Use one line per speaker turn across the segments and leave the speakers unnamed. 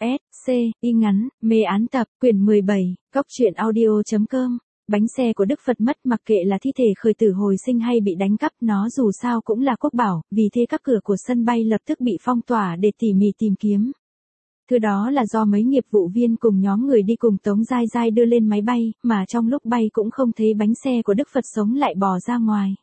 S, C, y ngắn, mê án tập, quyển 17, góc truyện audio.com. Bánh xe của Đức Phật mất, mặc kệ là thi thể khởi tử hồi sinh hay bị đánh cắp, nó dù sao cũng là quốc bảo, vì thế các cửa của sân bay lập tức bị phong tỏa để tỉ mỉ tìm kiếm. Thứ đó là do mấy nghiệp vụ viên cùng nhóm người đi cùng Tống Giai Giai đưa lên máy bay, mà trong lúc bay cũng không thấy bánh xe của Đức Phật sống lại bò ra ngoài.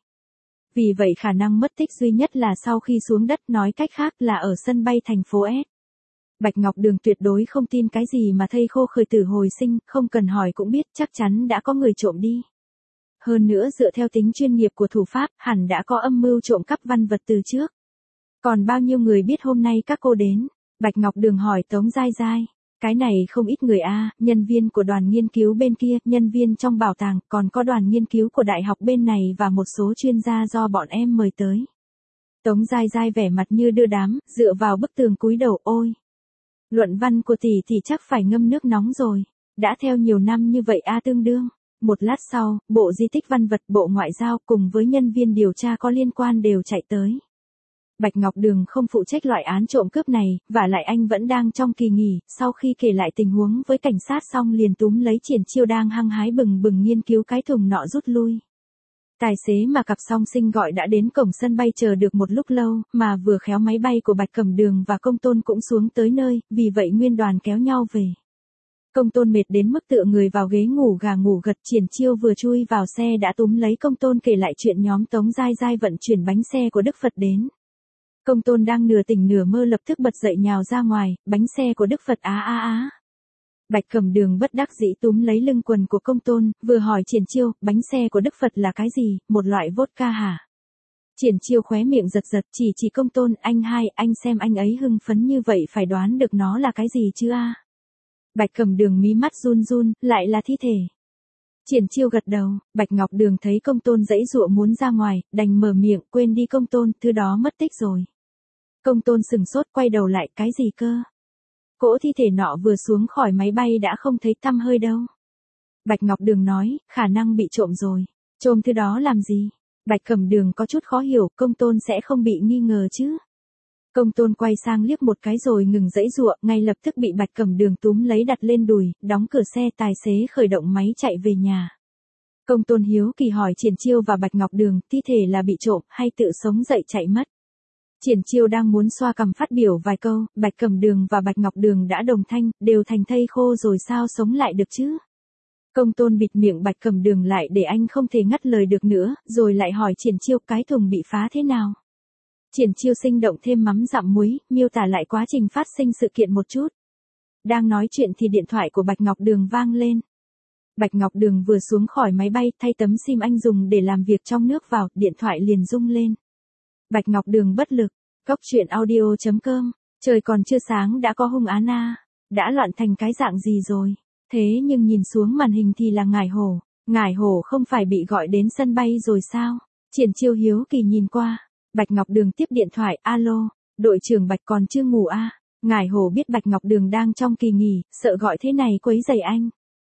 Vì vậy khả năng mất tích duy nhất là sau khi xuống đất, nói cách khác là ở sân bay thành phố S. Bạch Ngọc Đường tuyệt đối không tin cái gì mà thây khô khởi tử hồi sinh, không cần hỏi cũng biết chắc chắn đã có người trộm đi. Hơn nữa dựa theo tính chuyên nghiệp của thủ pháp, hẳn đã có âm mưu trộm cắp văn vật từ trước. Còn bao nhiêu người biết hôm nay các cô đến? Bạch Ngọc Đường hỏi Tống Giai Giai. Cái này không ít người a, nhân viên của đoàn nghiên cứu bên kia, nhân viên trong bảo tàng, còn có đoàn nghiên cứu của đại học bên này và một số chuyên gia do bọn em mời tới. Tống Giai Giai vẻ mặt như đưa đám, dựa vào bức tường cúi đầu. Ôi! Luận văn của tỷ thì chắc phải ngâm nước nóng rồi. Đã theo nhiều năm như vậy a, tương đương. Một lát sau, Bộ Di tích Văn vật, Bộ Ngoại giao cùng với nhân viên điều tra có liên quan đều chạy tới. Bạch Ngọc Đường không phụ trách loại án trộm cướp này, và lại anh vẫn đang trong kỳ nghỉ, sau khi kể lại tình huống với cảnh sát xong liền túm lấy Triển Chiêu đang hăng hái bừng bừng nghiên cứu cái thùng nọ rút lui. Tài xế mà cặp song sinh gọi đã đến cổng sân bay chờ được một lúc lâu, mà vừa khéo máy bay của Bạch Cẩm Đường và Công Tôn cũng xuống tới nơi, vì vậy nguyên đoàn kéo nhau về. Công Tôn mệt đến mức tựa người vào ghế ngủ gà ngủ gật. Triển Chiêu vừa chui vào xe đã túm lấy Công Tôn kể lại chuyện nhóm Tống Giai Giai vận chuyển bánh xe của Đức Phật đến. Công Tôn đang nửa tỉnh nửa mơ lập tức bật dậy nhào ra ngoài, bánh xe của Đức Phật á á á. Bạch Cẩm Đường bất đắc dĩ túm lấy lưng quần của Công Tôn, vừa hỏi Triển Chiêu, bánh xe của Đức Phật là cái gì, một loại vodka hả? Triển Chiêu khóe miệng giật giật, chỉ Công Tôn, anh xem anh ấy hưng phấn như vậy phải đoán được nó là cái gì chứ a? Bạch Cẩm Đường mí mắt run run, lại là thi thể. Triển Chiêu gật đầu. Bạch Ngọc Đường thấy Công Tôn giãy giụa muốn ra ngoài, đành mở miệng, quên đi Công Tôn, thứ đó mất tích rồi. Công Tôn sừng sốt quay đầu lại, cái gì cơ? Cỗ thi thể nọ vừa xuống khỏi máy bay đã không thấy tăm hơi đâu. Bạch Ngọc Đường nói, khả năng bị trộm rồi. Trộm thứ đó làm gì? Bạch Cẩm Đường có chút khó hiểu, Công Tôn sẽ không bị nghi ngờ chứ? Công Tôn quay sang liếc một cái rồi ngừng giãy giụa, ngay lập tức bị Bạch Cẩm Đường túm lấy đặt lên đùi, đóng cửa xe, tài xế khởi động máy chạy về nhà. Công Tôn hiếu kỳ hỏi Triển Chiêu và Bạch Ngọc Đường, thi thể là bị trộm hay tự sống dậy chạy mất? Triển Chiêu đang muốn xoa cằm phát biểu vài câu, Bạch Cẩm Đường và Bạch Ngọc Đường đã đồng thanh, đều thành thây khô rồi sao sống lại được chứ? Công Tôn bịt miệng Bạch Cẩm Đường lại để anh không thể ngắt lời được nữa, rồi lại hỏi Triển Chiêu cái thùng bị phá thế nào? Triển Chiêu sinh động thêm mắm dặm muối, miêu tả lại quá trình phát sinh sự kiện một chút. Đang nói chuyện thì điện thoại của Bạch Ngọc Đường vang lên. Bạch Ngọc Đường vừa xuống khỏi máy bay, thay tấm sim anh dùng để làm việc trong nước vào, điện thoại liền rung lên. Bạch Ngọc Đường bất lực. Góc truyện audio.com. Trời còn chưa sáng đã có hung án a. Đã loạn thành cái dạng gì rồi? Thế nhưng nhìn xuống màn hình thì là Ngải Hổ. Ngải Hổ không phải bị gọi đến sân bay rồi sao? Triển Chiêu hiếu kỳ nhìn qua. Bạch Ngọc Đường tiếp điện thoại, alo, đội trưởng Bạch còn chưa ngủ a? Ngải Hổ biết Bạch Ngọc Đường đang trong kỳ nghỉ, sợ gọi thế này quấy rầy anh.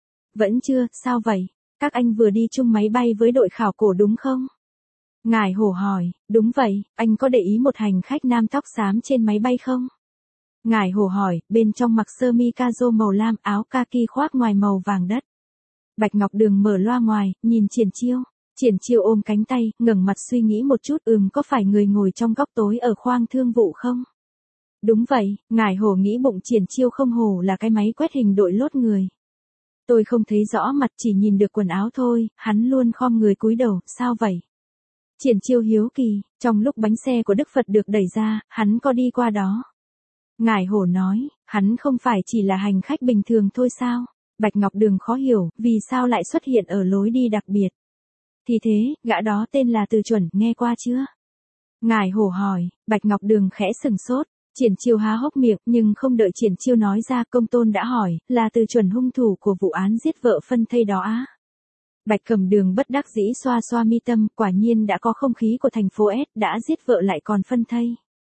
Vẫn chưa, sao vậy? Các anh vừa đi chung máy bay với đội khảo cổ đúng không? Ngải Hổ hỏi, đúng vậy, anh có để ý một hành khách nam tóc xám trên máy bay không? Ngải Hổ hỏi, bên trong mặc sơ mi caro màu lam, áo kaki khoác ngoài màu vàng đất. Bạch Ngọc Đường mở loa ngoài, nhìn Triển Chiêu. Triển Chiêu ôm cánh tay, ngẩng mặt suy nghĩ một chút, có phải người ngồi trong góc tối ở khoang thương vụ không? Đúng vậy, Ngải Hổ nghĩ bụng Triển Chiêu không hổ là cái máy quét hình đội lốt người. Tôi không thấy rõ mặt, chỉ nhìn được quần áo thôi, hắn luôn khom người cúi đầu, sao vậy? Triển Chiêu hiếu kỳ, trong lúc bánh xe của Đức Phật được đẩy ra, hắn có đi qua đó. Ngải Hổ nói, hắn không phải chỉ là hành khách bình thường thôi sao? Bạch Ngọc Đường khó hiểu, vì sao lại xuất hiện ở lối đi đặc biệt? Thì thế, gã đó tên là Từ Chuẩn, nghe qua chưa? Ngải Hổ hỏi. Bạch Ngọc Đường khẽ sừng sốt. Triển Chiêu há hốc miệng, nhưng không đợi Triển Chiêu nói ra, Công Tôn đã hỏi, là Từ Chuẩn hung thủ của vụ án giết vợ phân thây đó á? Bạch Cẩm Đường bất đắc dĩ xoa xoa mi tâm, quả nhiên đã có không khí của thành phố S, đã giết vợ lại còn phân thây.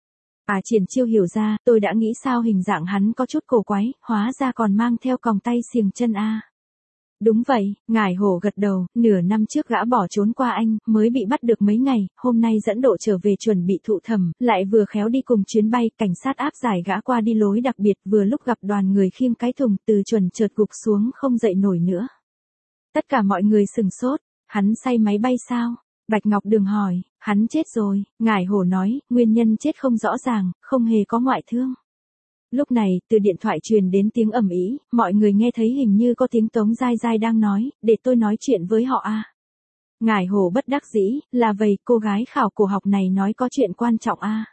Triển Chiêu hiểu ra, tôi đã nghĩ sao hình dạng hắn có chút cổ quái, hóa ra còn mang theo còng tay xiềng chân a. Đúng vậy, ngải hổ gật đầu, nửa năm trước gã bỏ trốn qua Anh, mới bị bắt được mấy ngày, hôm nay dẫn độ trở về chuẩn bị thụ thẩm, lại vừa khéo đi cùng chuyến bay, cảnh sát áp giải gã qua đi lối đặc biệt, vừa lúc gặp đoàn người khiêng cái thùng, từ chuẩn chợt gục xuống không dậy nổi nữa. Tất cả mọi người sừng sốt, hắn say máy bay sao? Bạch Ngọc Đường hỏi, hắn chết rồi, ngải hổ nói, nguyên nhân chết không rõ ràng, không hề có ngoại thương. Lúc này, từ điện thoại truyền đến tiếng ầm ĩ, mọi người nghe thấy hình như có tiếng Tống Giai Giai đang nói, để tôi nói chuyện với họ à. Ngải hổ bất đắc dĩ, là vậy, cô gái khảo cổ học này nói có chuyện quan trọng à.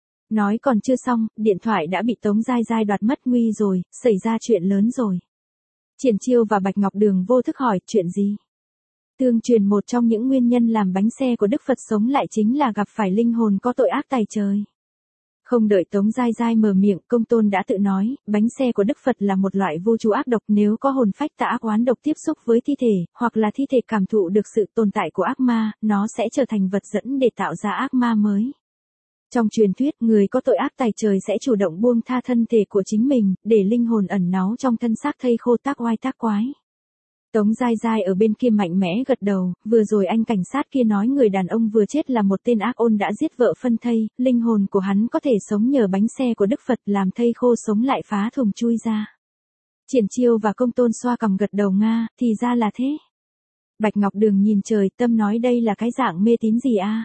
Nói còn chưa xong, điện thoại đã bị Tống Giai Giai đoạt mất nguy rồi, xảy ra chuyện lớn rồi. Triển Chiêu và Bạch Ngọc Đường vô thức hỏi, chuyện gì? Tương truyền một trong những nguyên nhân làm bánh xe của Đức Phật sống lại chính là gặp phải linh hồn có tội ác tày trời. Không đợi Tống Giai Giai mở miệng, Công Tôn đã tự nói, bánh xe của Đức Phật là một loại vô chú ác độc, nếu có hồn phách tà ác oán độc tiếp xúc với thi thể, hoặc là thi thể cảm thụ được sự tồn tại của ác ma, nó sẽ trở thành vật dẫn để tạo ra ác ma mới. Trong truyền thuyết, người có tội ác tày trời sẽ chủ động buông tha thân thể của chính mình, để linh hồn ẩn náu trong thân xác thây khô tác oai tác quái. Tống Giai Giai ở bên kia mạnh mẽ gật đầu, vừa rồi anh cảnh sát kia nói người đàn ông vừa chết là một tên ác ôn đã giết vợ phân thây, linh hồn của hắn có thể sống nhờ bánh xe của Đức Phật làm thây khô sống lại phá thùng chui ra. Triển Chiêu và Công Tôn xoa cằm gật đầu nga, thì ra là thế. Bạch Ngọc Đường nhìn trời, tâm nói đây là cái dạng mê tín gì a?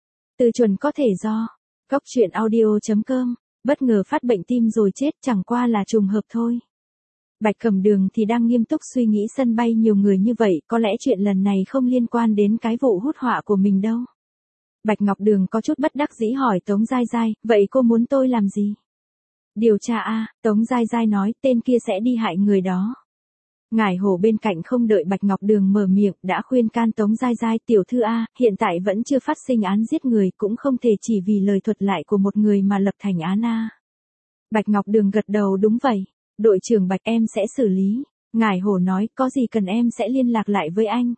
Từ chuẩn có thể do. Góc truyện audio.com, bất ngờ phát bệnh tim rồi chết chẳng qua là trùng hợp thôi. Bạch Cẩm Đường thì đang nghiêm túc suy nghĩ sân bay nhiều người như vậy, có lẽ chuyện lần này không liên quan đến cái vụ hút họa của mình đâu. Bạch Ngọc Đường có chút bất đắc dĩ hỏi Tống Giai Giai, vậy cô muốn tôi làm gì? Điều tra a, Tống Giai Giai nói, tên kia sẽ đi hại người đó. Ngải hổ bên cạnh không đợi Bạch Ngọc Đường mở miệng, đã khuyên can Tống Giai Giai, tiểu thư a, hiện tại vẫn chưa phát sinh án giết người, cũng không thể chỉ vì lời thuật lại của một người mà lập thành án a. Bạch Ngọc Đường gật đầu, đúng vậy. Đội trưởng Bạch, em sẽ xử lý. Ngải hổ nói, có gì cần em sẽ liên lạc lại với anh.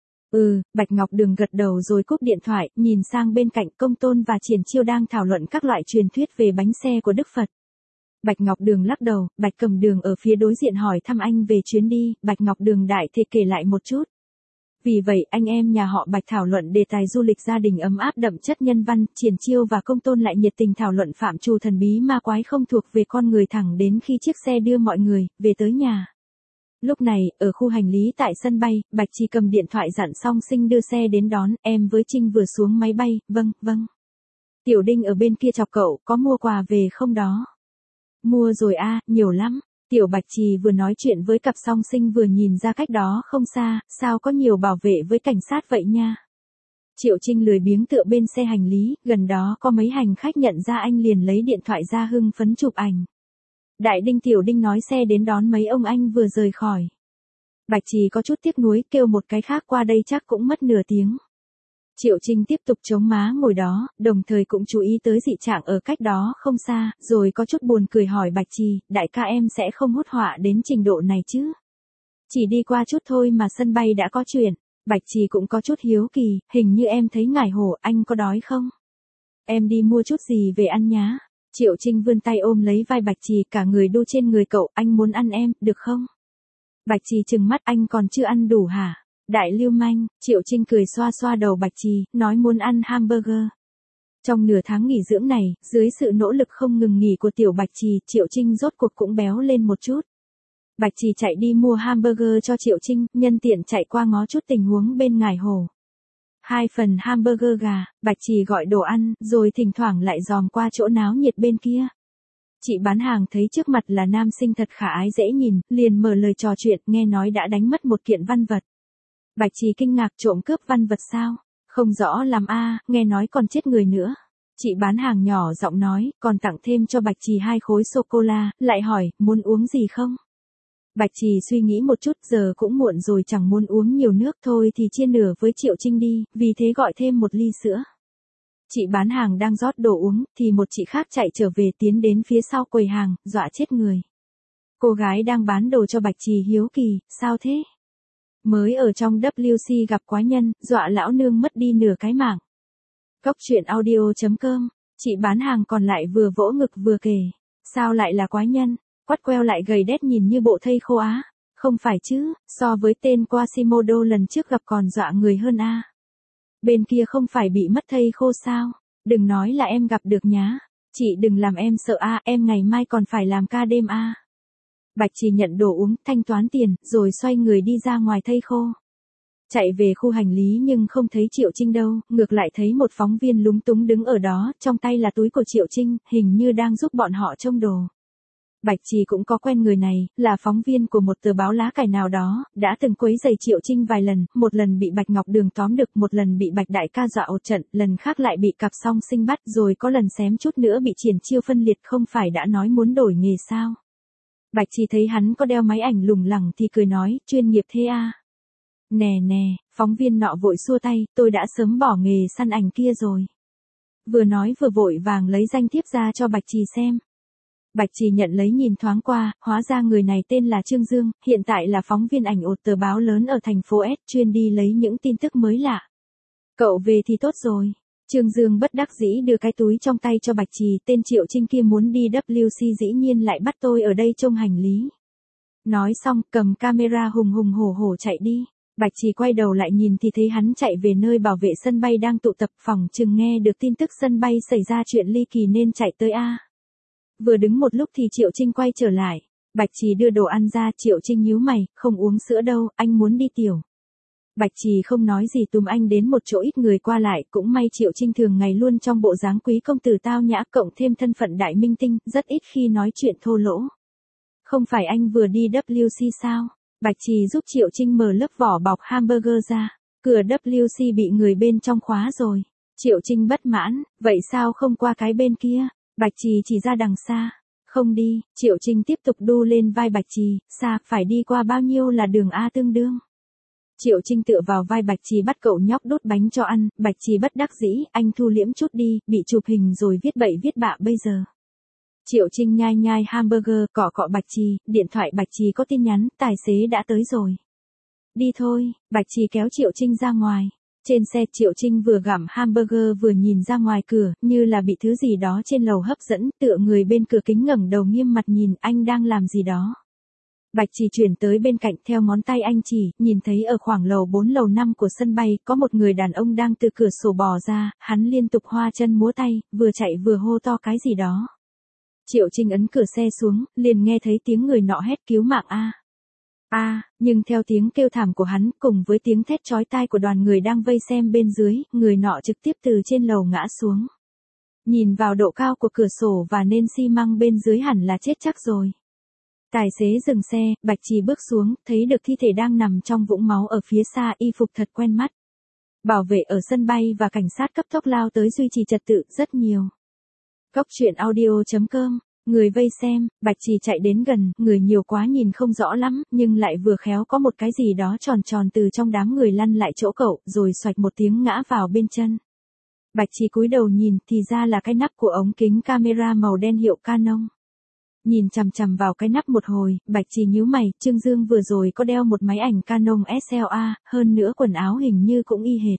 Bạch Ngọc Đường gật đầu rồi cúp điện thoại, nhìn sang bên cạnh Công Tôn và Triển Chiêu đang thảo luận các loại truyền thuyết về bánh xe của Đức Phật. Bạch Ngọc Đường lắc đầu, Bạch Cẩm Đường ở phía đối diện hỏi thăm anh về chuyến đi, Bạch Ngọc Đường đại thể kể lại một chút. Vì vậy, anh em nhà họ Bạch thảo luận đề tài du lịch gia đình ấm áp đậm chất nhân văn, Triển Chiêu và Công Tôn lại nhiệt tình thảo luận phạm trù thần bí ma quái không thuộc về con người thẳng đến khi chiếc xe đưa mọi người về tới nhà. Lúc này, ở khu hành lý tại sân bay, Bạch Trì cầm điện thoại dặn Song Sinh đưa xe đến đón, em với Trinh vừa xuống máy bay, vâng. Tiểu Đinh ở bên kia chọc cậu, có mua quà về không đó? Mua rồi a, nhiều lắm. Tiểu Bạch Trì vừa nói chuyện với cặp Song Sinh vừa nhìn ra cách đó không xa, sao có nhiều bảo vệ với cảnh sát vậy nha. Triệu Trinh lười biếng tựa bên xe hành lý, gần đó có mấy hành khách nhận ra anh liền lấy điện thoại ra hưng phấn chụp ảnh. Đại Đinh Tiểu Đinh nói xe đến đón mấy ông anh vừa rời khỏi. Bạch Trì có chút tiếc nuối, kêu một cái khác qua đây chắc cũng mất nửa tiếng. Triệu Trinh tiếp tục chống má ngồi đó, đồng thời cũng chú ý tới dị trạng ở cách đó không xa, rồi có chút buồn cười hỏi Bạch Trì, đại ca em sẽ không hút họa đến trình độ này chứ? Chỉ đi qua chút thôi mà sân bay đã có chuyện. Bạch Trì cũng có chút hiếu kỳ, hình như em thấy ngải hổ, anh có đói không? Em đi mua chút gì về ăn nhá. Triệu Trinh vươn tay ôm lấy vai Bạch Trì, cả người đu trên người cậu, anh muốn ăn em, được không? Bạch Trì trừng mắt, anh còn chưa ăn đủ hả? Đại lưu manh, Triệu Trinh cười xoa xoa đầu Bạch Trì, nói muốn ăn hamburger. Trong nửa tháng nghỉ dưỡng này, dưới sự nỗ lực không ngừng nghỉ của tiểu Bạch Trì, Triệu Trinh rốt cuộc cũng béo lên một chút. Bạch Trì chạy đi mua hamburger cho Triệu Trinh, nhân tiện chạy qua ngó chút tình huống bên ngải hồ. 2 phần hamburger gà, Bạch Trì gọi đồ ăn, rồi thỉnh thoảng lại dòm qua chỗ náo nhiệt bên kia. Chị bán hàng thấy trước mặt là nam sinh thật khả ái dễ nhìn, liền mở lời trò chuyện, nghe nói đã đánh mất một kiện văn vật. Bạch Trì kinh ngạc, trộm cướp văn vật sao? Không rõ lắm a, nghe nói còn chết người nữa. Chị bán hàng nhỏ giọng nói, còn tặng thêm cho Bạch Trì 2 khối sô-cô-la, lại hỏi, muốn uống gì không? Bạch Trì suy nghĩ một chút, giờ cũng muộn rồi, chẳng muốn uống nhiều nước, thôi thì chia nửa với Triệu Trinh đi, vì thế gọi thêm một ly sữa. Chị bán hàng đang rót đồ uống, thì một chị khác chạy trở về tiến đến phía sau quầy hàng, dọa chết người. Cô gái đang bán đồ cho Bạch Trì hiếu kỳ, sao thế? Mới ở trong WC gặp quái nhân, dọa lão nương mất đi nửa cái mạng. Góc truyện audio.com, chị bán hàng còn lại vừa vỗ ngực vừa kể. Sao lại là quái nhân? Quắt queo lại gầy đét nhìn như bộ thây khô á. Không phải chứ, so với tên Quasimodo lần trước gặp còn dọa người hơn a. Bên kia không phải bị mất thây khô sao? Đừng nói là em gặp được nhá. Chị đừng làm em sợ a, em ngày mai còn phải làm ca đêm a. Bạch Trì nhận đồ uống, thanh toán tiền, rồi xoay người đi ra ngoài thây khô. Chạy về khu hành lý nhưng không thấy Triệu Trinh đâu, ngược lại thấy một phóng viên lúng túng đứng ở đó, trong tay là túi của Triệu Trinh, hình như đang giúp bọn họ trông đồ. Bạch Trì cũng có quen người này, là phóng viên của một tờ báo lá cải nào đó, đã từng quấy rầy Triệu Trinh vài lần, một lần bị Bạch Ngọc Đường tóm được, một lần bị Bạch Đại ca dọa một trận, lần khác lại bị cặp song sinh bắt, rồi có lần xém chút nữa bị Triển Chiêu phân liệt, không phải đã nói muốn đổi nghề sao. Bạch Trì thấy hắn có đeo máy ảnh lủng lẳng thì cười nói, chuyên nghiệp thế a. Nè nè, phóng viên nọ vội xua tay, tôi đã sớm bỏ nghề săn ảnh kia rồi. Vừa nói vừa vội vàng lấy danh thiếp ra cho Bạch Trì xem. Bạch Trì nhận lấy nhìn thoáng qua, hóa ra người này tên là Trương Dương, hiện tại là phóng viên ảnh một tờ báo lớn ở thành phố S, chuyên đi lấy những tin tức mới lạ. Cậu về thì tốt rồi. Trương Dương bất đắc dĩ đưa cái túi trong tay cho Bạch Trì, tên Triệu Trinh kia muốn đi WC dĩ nhiên lại bắt tôi ở đây trông hành lý. Nói xong, cầm camera hùng hùng hổ hổ chạy đi. Bạch Trì quay đầu lại nhìn thì thấy hắn chạy về nơi bảo vệ sân bay đang tụ tập, phòng chừng nghe được tin tức sân bay xảy ra chuyện ly kỳ nên chạy tới a. Vừa đứng một lúc thì Triệu Trinh quay trở lại. Bạch Trì đưa đồ ăn ra, Triệu Trinh nhíu mày, không uống sữa đâu, anh muốn đi tiểu. Bạch Trì không nói gì túm anh đến một chỗ ít người qua lại, cũng may Triệu Trinh thường ngày luôn trong bộ dáng quý công tử tao nhã cộng thêm thân phận đại minh tinh, rất ít khi nói chuyện thô lỗ. Không phải anh vừa đi WC sao? Bạch Trì giúp Triệu Trinh mở lớp vỏ bọc hamburger ra. Cửa WC bị người bên trong khóa rồi. Triệu Trinh bất mãn, vậy sao không qua cái bên kia? Bạch Trì chỉ ra đằng xa. Không đi, Triệu Trinh tiếp tục đu lên vai Bạch Trì, xa, phải đi qua bao nhiêu là đường A tương đương. Triệu Trinh tựa vào vai Bạch Trì bắt cậu nhóc đút bánh cho ăn, Bạch Trì bất đắc dĩ, anh thu liễm chút đi, bị chụp hình rồi viết bậy viết bạ bây giờ. Triệu Trinh nhai nhai hamburger, cọ cọ Bạch Trì, điện thoại Bạch Trì có tin nhắn, tài xế đã tới rồi. Đi thôi, Bạch Trì kéo Triệu Trinh ra ngoài. Trên xe Triệu Trinh vừa gặm hamburger vừa nhìn ra ngoài cửa, như là bị thứ gì đó trên lầu hấp dẫn, tựa người bên cửa kính ngẩng đầu nghiêm mặt nhìn anh đang làm gì đó. Bạch Trì chuyển tới bên cạnh theo ngón tay anh chỉ, nhìn thấy ở khoảng lầu 4 lầu 5 của sân bay, có một người đàn ông đang từ cửa sổ bò ra, hắn liên tục hoa chân múa tay, vừa chạy vừa hô to cái gì đó. Triệu Trinh ấn cửa xe xuống, liền nghe thấy tiếng người nọ hét cứu mạng a. Nhưng theo tiếng kêu thảm của hắn, cùng với tiếng thét chói tai của đoàn người đang vây xem bên dưới, người nọ trực tiếp từ trên lầu ngã xuống. Nhìn vào độ cao của cửa sổ và nền xi măng bên dưới hẳn là chết chắc rồi. Tài xế dừng xe, Bạch Trì bước xuống, thấy được thi thể đang nằm trong vũng máu ở phía xa, y phục thật quen mắt. Bảo vệ ở sân bay và cảnh sát cấp tốc lao tới duy trì trật tự, rất nhiều. Góc truyện audio.com, người vây xem, Bạch Trì chạy đến gần, người nhiều quá nhìn không rõ lắm, nhưng lại vừa khéo có một cái gì đó tròn tròn từ trong đám người lăn lại chỗ cậu, rồi xoạch một tiếng ngã vào bên chân. Bạch Trì cúi đầu nhìn, thì ra là cái nắp của ống kính camera màu đen hiệu Canon. Nhìn chằm chằm vào cái nắp một hồi, Bạch Trì nhíu mày, Trương Dương vừa rồi có đeo một máy ảnh Canon SLA, hơn nữa quần áo hình như cũng y hệt.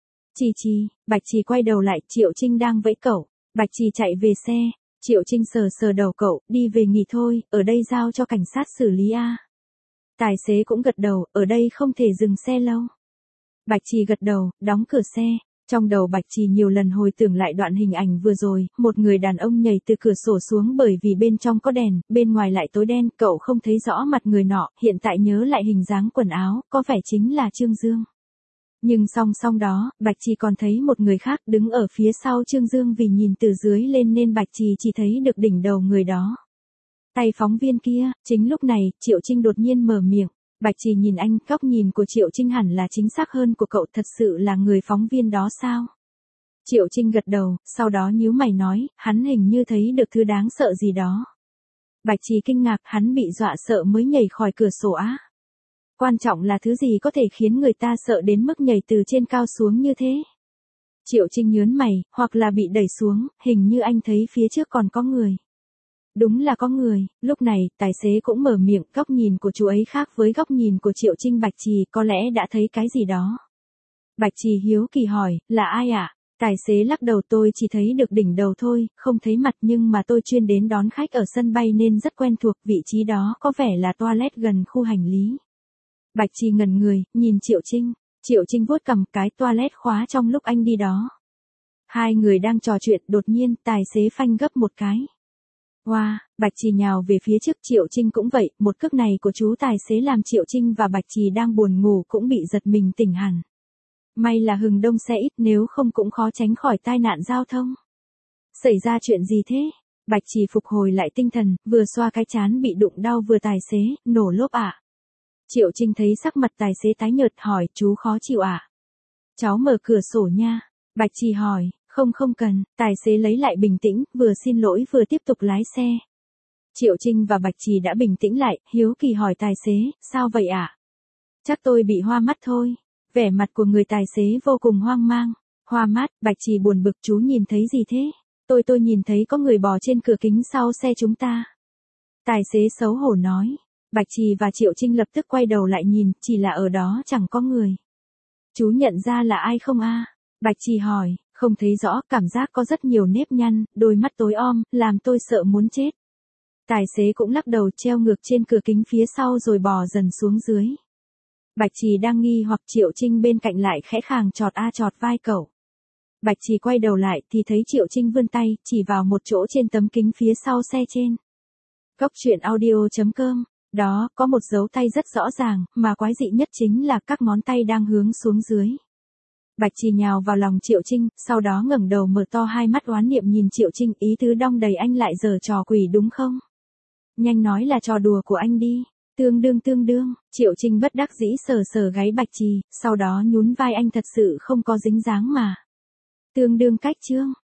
Trì, Bạch Trì quay đầu lại, Triệu Trinh đang vẫy cậu. Bạch Trì chạy về xe, Triệu Trinh sờ sờ đầu cậu, đi về nghỉ thôi, ở đây giao cho cảnh sát xử lý a. Tài xế cũng gật đầu, ở đây không thể dừng xe lâu. Bạch Trì gật đầu, đóng cửa xe. Trong đầu Bạch Trì nhiều lần hồi tưởng lại đoạn hình ảnh vừa rồi, một người đàn ông nhảy từ cửa sổ xuống bởi vì bên trong có đèn, bên ngoài lại tối đen, cậu không thấy rõ mặt người nọ, hiện tại nhớ lại hình dáng quần áo, có vẻ chính là Trương Dương. Nhưng song song đó, Bạch Trì còn thấy một người khác đứng ở phía sau Trương Dương, vì nhìn từ dưới lên nên Bạch Trì chỉ thấy được đỉnh đầu người đó. Tay phóng viên kia, chính lúc này, Triệu Trinh đột nhiên mở miệng. Bạch Trì nhìn anh, góc nhìn của Triệu Trinh hẳn là chính xác hơn của cậu, thật sự là người phóng viên đó sao? Triệu Trinh gật đầu, sau đó nhíu mày nói, hắn hình như thấy được thứ đáng sợ gì đó. Bạch Trì kinh ngạc, hắn bị dọa sợ mới nhảy khỏi cửa sổ á. Quan trọng là thứ gì có thể khiến người ta sợ đến mức nhảy từ trên cao xuống như thế? Triệu Trinh nhớn mày, hoặc là bị đẩy xuống, hình như anh thấy phía trước còn có người. Đúng là có người, lúc này, tài xế cũng mở miệng, góc nhìn của chú ấy khác với góc nhìn của Triệu Trinh. Bạch Trì có lẽ đã thấy cái gì đó. Bạch Trì hiếu kỳ hỏi, là ai ạ? Tài xế lắc đầu, tôi chỉ thấy được đỉnh đầu thôi, không thấy mặt, nhưng mà tôi chuyên đến đón khách ở sân bay nên rất quen thuộc, vị trí đó có vẻ là toilet gần khu hành lý. Bạch Trì ngẩn người, nhìn Triệu Trinh. Triệu Trinh vuốt cằm, cái toilet khóa trong lúc anh đi đó. Hai người đang trò chuyện, đột nhiên tài xế phanh gấp một cái. Wow, Bạch Trì nhào về phía trước, Triệu Trinh cũng vậy, một cước này của chú tài xế làm Triệu Trinh và Bạch Trì đang buồn ngủ cũng bị giật mình tỉnh hẳn. May là hừng đông xe ít, nếu không cũng khó tránh khỏi tai nạn giao thông. Xảy ra chuyện gì thế? Bạch Trì phục hồi lại tinh thần, vừa xoa cái trán bị đụng đau vừa tài xế, nổ lốp ạ. Triệu Trinh thấy sắc mặt tài xế tái nhợt, hỏi, chú khó chịu ạ? Cháu mở cửa sổ nha. Bạch Trì hỏi, không cần, tài xế lấy lại bình tĩnh, vừa xin lỗi vừa tiếp tục lái xe. Triệu Trinh và Bạch Trì đã bình tĩnh lại, hiếu kỳ hỏi tài xế, sao vậy ạ? Chắc tôi bị hoa mắt thôi. Vẻ mặt của người tài xế vô cùng hoang mang. Hoa mắt, Bạch Trì buồn bực, chú nhìn thấy gì thế? Tôi nhìn thấy có người bò trên cửa kính sau xe chúng ta. Tài xế xấu hổ nói. Bạch Trì và Triệu Trinh lập tức quay đầu lại nhìn, chỉ là ở đó chẳng có người. Chú nhận ra là ai không a? Bạch Trì hỏi, không thấy rõ, cảm giác có rất nhiều nếp nhăn, đôi mắt tối om, làm tôi sợ muốn chết. Tài xế cũng lắc đầu, treo ngược trên cửa kính phía sau rồi bò dần xuống dưới. Bạch Trì đang nghi hoặc, Triệu Trinh bên cạnh lại khẽ khàng chọt vai cậu. Bạch Trì quay đầu lại thì thấy Triệu Trinh vươn tay, chỉ vào một chỗ trên tấm kính phía sau xe trên. Cốc truyện audio.com. Đó, có một dấu tay rất rõ ràng, mà quái dị nhất chính là các ngón tay đang hướng xuống dưới. Bạch Trì nhào vào lòng Triệu Trinh, sau đó ngẩng đầu mở to hai mắt oán niệm nhìn Triệu Trinh, ý tứ đong đầy, anh lại giở trò quỷ đúng không? Nhanh nói là trò đùa của anh đi. Tương đương, Triệu Trinh bất đắc dĩ sờ gáy Bạch Trì, sau đó nhún vai, anh thật sự không có dính dáng mà. Tương đương cách chương.